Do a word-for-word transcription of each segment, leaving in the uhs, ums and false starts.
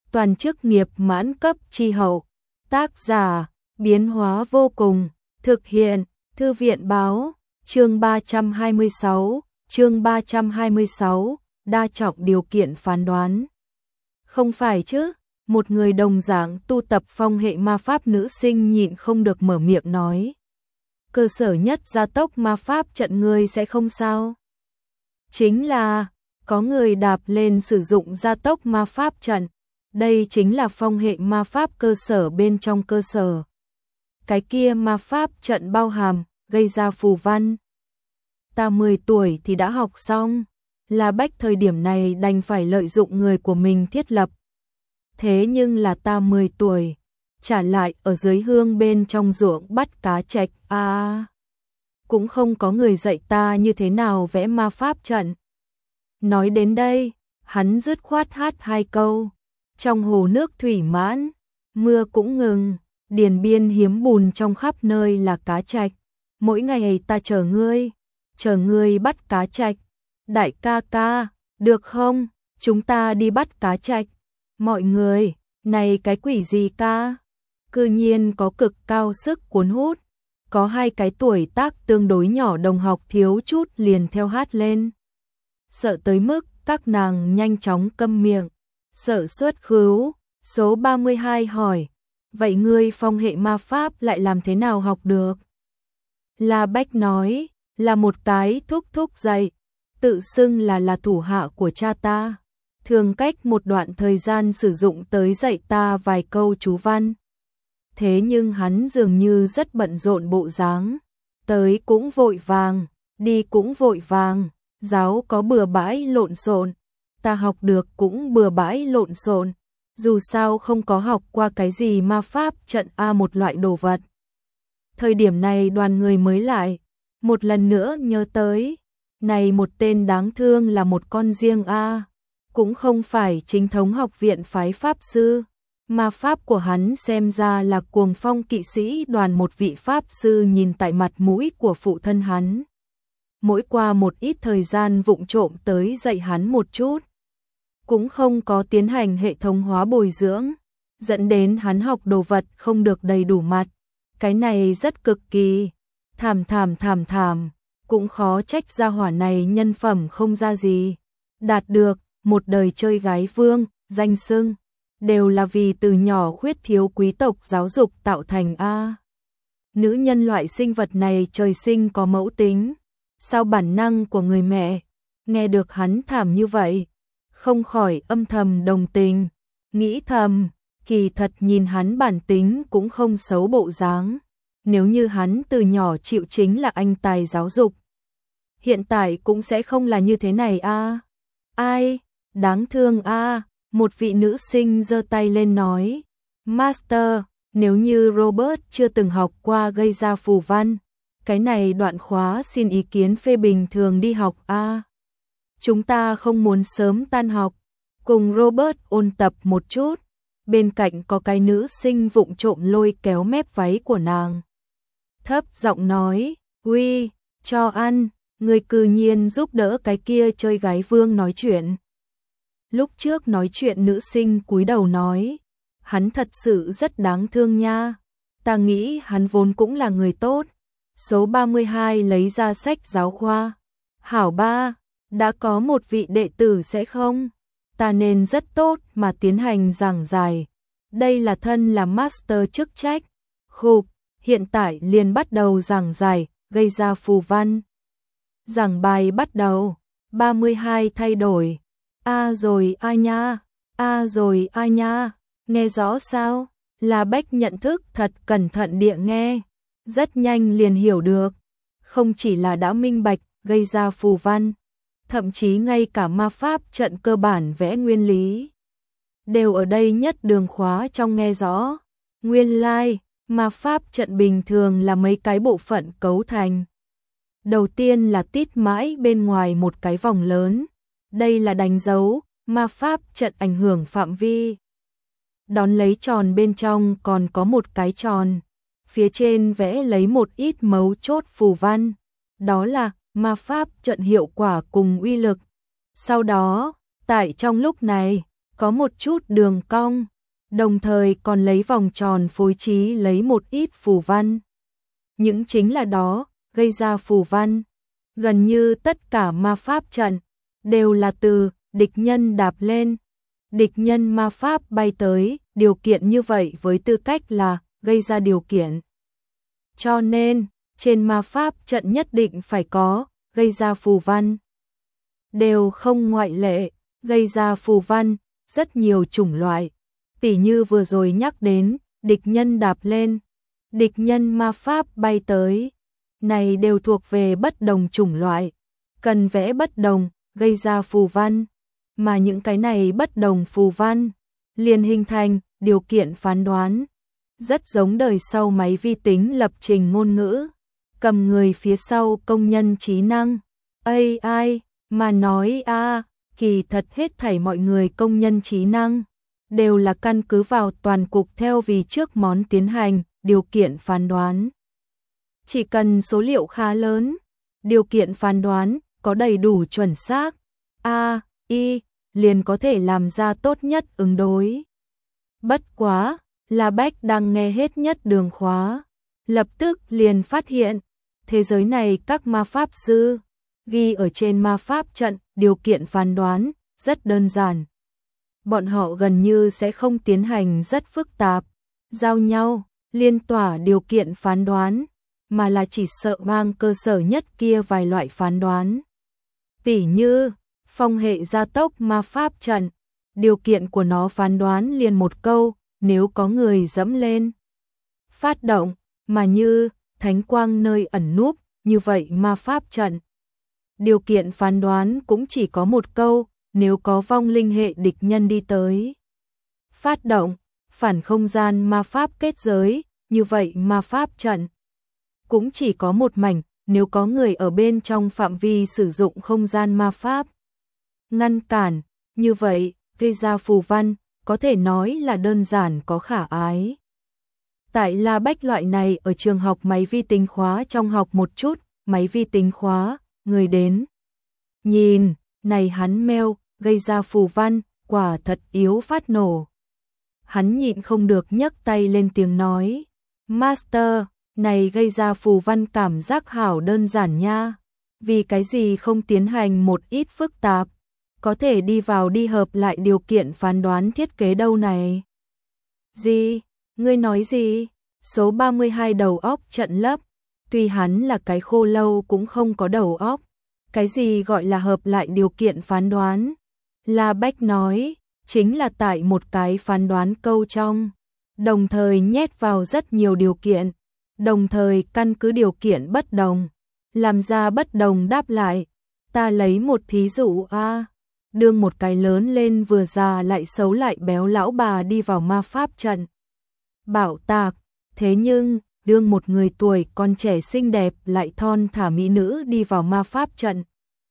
toàn chức nghiệp mãn cấp chi hậu. Tác giả, biến hóa vô cùng, thực hiện, Thư viện báo, chương ba trăm hai mươi sáu, chương ba trăm hai mươi sáu, đa trọng điều kiện phán đoán. Không phải chứ, một người đồng dạng tu tập phong hệ ma pháp nữ sinh nhịn không được mở miệng nói. Cơ sở nhất gia tốc ma pháp trận ngươi sẽ không sao? Chính là, có người đạp lên sử dụng gia tốc ma pháp trận. Đây chính là phong hệ ma pháp cơ sở bên trong cơ sở. Cái kia ma pháp trận bao hàm, gây ra phù văn. Ta mười tuổi thì đã học xong, La Bách thời điểm này đành phải lợi dụng người của mình thiết lập. Thế nhưng là ta mười tuổi, trả lại ở dưới hương bên trong ruộng bắt cá trạch, à, cũng không có người dạy ta như thế nào vẽ ma pháp trận. Nói đến đây, hắn dứt khoát hát hai câu. Trong hồ nước thủy mãn, mưa cũng ngừng, điền biên hiếm bùn trong khắp nơi là cá trạch. Mỗi ngày ta chờ ngươi, chờ ngươi bắt cá trạch. Đại ca ca, được không? Chúng ta đi bắt cá trạch. Mọi người, này cái quỷ gì ca? Cư nhiên có cực cao sức cuốn hút. Có hai cái tuổi tác tương đối nhỏ đồng học thiếu chút liền theo hát lên. Sợ tới mức các nàng nhanh chóng câm miệng. Sợ xuất khứu, số ba mươi hai hỏi, vậy ngươi phong hệ ma pháp lại làm thế nào học được? La Bách nói, là một cái thúc thúc dạy, tự xưng là là thủ hạ của cha ta, thường cách một đoạn thời gian sử dụng tới dạy ta vài câu chú văn. Thế nhưng hắn dường như rất bận rộn bộ dáng, tới cũng vội vàng, đi cũng vội vàng, giáo có bừa bãi lộn xộn. Ta học được cũng bừa bãi lộn xộn, dù sao không có học qua cái gì ma pháp trận a một loại đồ vật. Thời điểm này đoàn người mới lại, một lần nữa nhớ tới, này một tên đáng thương là một con riêng a, cũng không phải chính thống học viện phái pháp sư, ma pháp của hắn xem ra là cuồng phong kỵ sĩ đoàn một vị pháp sư nhìn tại mặt mũi của phụ thân hắn. Mỗi qua một ít thời gian vụng trộm tới dạy hắn một chút. Cũng không có tiến hành hệ thống hóa bồi dưỡng, dẫn đến hắn học đồ vật không được đầy đủ mặt. Cái này rất cực kỳ, thảm thảm thảm thảm, cũng khó trách gia hỏa này nhân phẩm không ra gì. Đạt được, một đời chơi gái vương, danh xưng, đều là vì từ nhỏ khuyết thiếu quý tộc giáo dục tạo thành a. Nữ nhân loại sinh vật này trời sinh có mẫu tính, sao bản năng của người mẹ, nghe được hắn thảm như vậy. Không khỏi âm thầm đồng tình, nghĩ thầm, kỳ thật nhìn hắn bản tính cũng không xấu bộ dáng. Nếu như hắn từ nhỏ chịu chính là anh tài giáo dục, hiện tại cũng sẽ không là như thế này a. À. Ai, đáng thương a, à. Một vị nữ sinh giơ tay lên nói, Master, nếu như Robert chưa từng học qua gây ra phù văn, cái này đoạn khóa xin ý kiến phê bình thường đi học a. À. Chúng ta không muốn sớm tan học, cùng Robert ôn tập một chút. Bên cạnh có cái nữ sinh vụng trộm lôi kéo mép váy của nàng. Thấp giọng nói, uy, cho ăn, người cư nhiên giúp đỡ cái kia chơi gái vương nói chuyện. Lúc trước nói chuyện nữ sinh cúi đầu nói, hắn thật sự rất đáng thương nha, ta nghĩ hắn vốn cũng là người tốt. Số ba mươi hai lấy ra sách giáo khoa, hảo ba. Đã có một vị đệ tử sẽ không? Ta nên rất tốt mà tiến hành giảng giải. Đây là thân là master chức trách. Khục, hiện tại liền bắt đầu giảng giải, gây ra phù văn. Giảng bài bắt đầu, ba mươi hai thay đổi. A rồi a nha, a rồi a nha, nghe rõ sao? La Bách nhận thức thật cẩn thận địa nghe. Rất nhanh liền hiểu được. Không chỉ là đã minh bạch, gây ra phù văn. Thậm chí ngay cả ma pháp trận cơ bản vẽ nguyên lý đều ở đây nhất đường khóa trong nghe rõ. Nguyên lai, like, ma pháp trận bình thường là mấy cái bộ phận cấu thành. Đầu tiên là tít mãi bên ngoài một cái vòng lớn. Đây là đánh dấu, ma pháp trận ảnh hưởng phạm vi. Đón lấy tròn bên trong còn có một cái tròn. Phía trên vẽ lấy một ít mấu chốt phù văn. Đó là ma pháp trận hiệu quả cùng uy lực. Sau đó, tại trong lúc này, có một chút đường cong, đồng thời còn lấy vòng tròn phối trí lấy một ít phù văn. Những chính là đó, gây ra phù văn. Gần như tất cả ma pháp trận đều là từ địch nhân đạp lên. Địch nhân ma pháp bay tới, điều kiện như vậy với tư cách là gây ra điều kiện. Cho nên, trên ma pháp trận nhất định phải có, gây ra phù văn. Đều không ngoại lệ, gây ra phù văn, rất nhiều chủng loại. Tỉ như vừa rồi nhắc đến, địch nhân đạp lên, địch nhân ma pháp bay tới. Này đều thuộc về bất đồng chủng loại, cần vẽ bất đồng, gây ra phù văn. Mà những cái này bất đồng phù văn, liền hình thành điều kiện phán đoán. Rất giống đời sau máy vi tính lập trình ngôn ngữ, cầm người phía sau công nhân trí năng. a i, mà nói a, kỳ thật hết thảy mọi người công nhân trí năng, đều là căn cứ vào toàn cục theo vì trước món tiến hành, điều kiện phán đoán. Chỉ cần số liệu khá lớn, điều kiện phán đoán có đầy đủ chuẩn xác, a, i, liền có thể làm ra tốt nhất ứng đối. Bất quá, La Bách đang nghe hết nhất đường khóa, lập tức liền phát hiện, thế giới này các ma pháp sư, ghi ở trên ma pháp trận, điều kiện phán đoán, rất đơn giản. Bọn họ gần như sẽ không tiến hành rất phức tạp, giao nhau, liên tỏa điều kiện phán đoán, mà là chỉ sợ mang cơ sở nhất kia vài loại phán đoán. Tỉ như, phong hệ gia tốc ma pháp trận, điều kiện của nó phán đoán liền một câu, nếu có người dẫm lên, phát động, mà như, thánh quang nơi ẩn núp, như vậy ma pháp trận. Điều kiện phán đoán cũng chỉ có một câu, nếu có vong linh hệ địch nhân đi tới, phát động, phản không gian ma pháp kết giới, như vậy ma pháp trận. Cũng chỉ có một mảnh, nếu có người ở bên trong phạm vi sử dụng không gian ma pháp, ngăn cản, như vậy, gây ra phù văn, có thể nói là đơn giản có khả ái. Tại La Bách loại này ở trường học máy vi tính khóa trong học một chút, máy vi tính khóa, người đến. Nhìn, này hắn meo, gây ra phù văn, quả thật yếu phát nổ. Hắn nhịn không được nhấc tay lên tiếng nói, Master, này gây ra phù văn cảm giác hảo đơn giản nha. Vì cái gì không tiến hành một ít phức tạp, có thể đi vào đi hợp lại điều kiện phán đoán thiết kế đâu này. Gì? Ngươi nói gì? Số ba mươi hai đầu óc trận lấp, tuy hắn là cái khô lâu cũng không có đầu óc. Cái gì gọi là hợp lại điều kiện phán đoán? La Bách nói, chính là tại một cái phán đoán câu trong, đồng thời nhét vào rất nhiều điều kiện, đồng thời căn cứ điều kiện bất đồng, làm ra bất đồng đáp lại. Ta lấy một thí dụ a, đương một cái lớn lên vừa già lại xấu lại béo lão bà đi vào ma pháp trận. Bảo tạc, thế nhưng, đương một người tuổi còn trẻ xinh đẹp lại thon thả mỹ nữ đi vào ma pháp trận.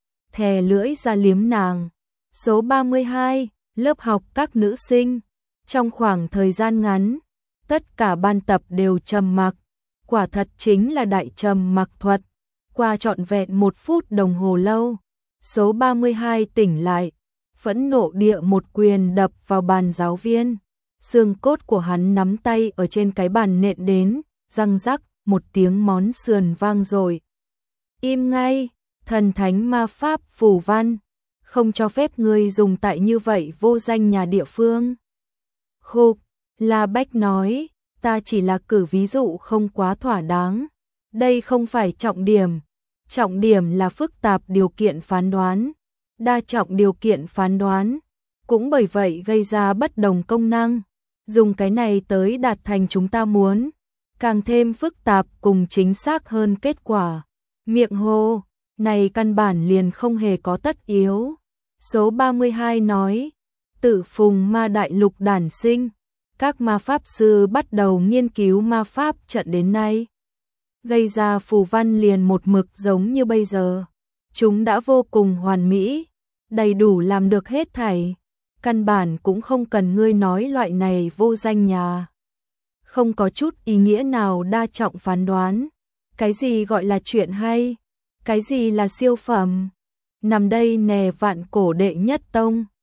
Thè lưỡi ra liếm nàng. Số ba mươi hai, lớp học các nữ sinh. Trong khoảng thời gian ngắn, tất cả ban tập đều trầm mặc. Quả thật chính là đại trầm mặc thuật. Qua trọn vẹn một phút đồng hồ lâu, số ba mươi hai tỉnh lại, phẫn nộ địa một quyền đập vào bàn giáo viên. Xương cốt của hắn nắm tay ở trên cái bàn nện đến, răng rắc, một tiếng món sườn vang rồi. Im ngay, thần thánh ma pháp phù văn, không cho phép ngươi dùng tại như vậy vô danh nhà địa phương. Khục, La Bách nói, ta chỉ là cử ví dụ không quá thỏa đáng. Đây không phải trọng điểm. Trọng điểm là phức tạp điều kiện phán đoán, đa trọng điều kiện phán đoán, cũng bởi vậy gây ra bất đồng công năng. Dùng cái này tới đạt thành chúng ta muốn, càng thêm phức tạp cùng chính xác hơn kết quả. Miệng hô, này căn bản liền không hề có tất yếu. Số ba mươi hai nói, tự phùng ma đại lục đản sinh, các ma pháp sư bắt đầu nghiên cứu ma pháp trận đến nay. Gây ra phù văn liền một mực giống như bây giờ. Chúng đã vô cùng hoàn mỹ, đầy đủ làm được hết thảy. Căn bản cũng không cần ngươi nói loại này vô danh nhà. Không có chút ý nghĩa nào đa trọng phán đoán. Cái gì gọi là chuyện hay? Cái gì là siêu phẩm? Nằm đây nè vạn cổ đệ nhất tông.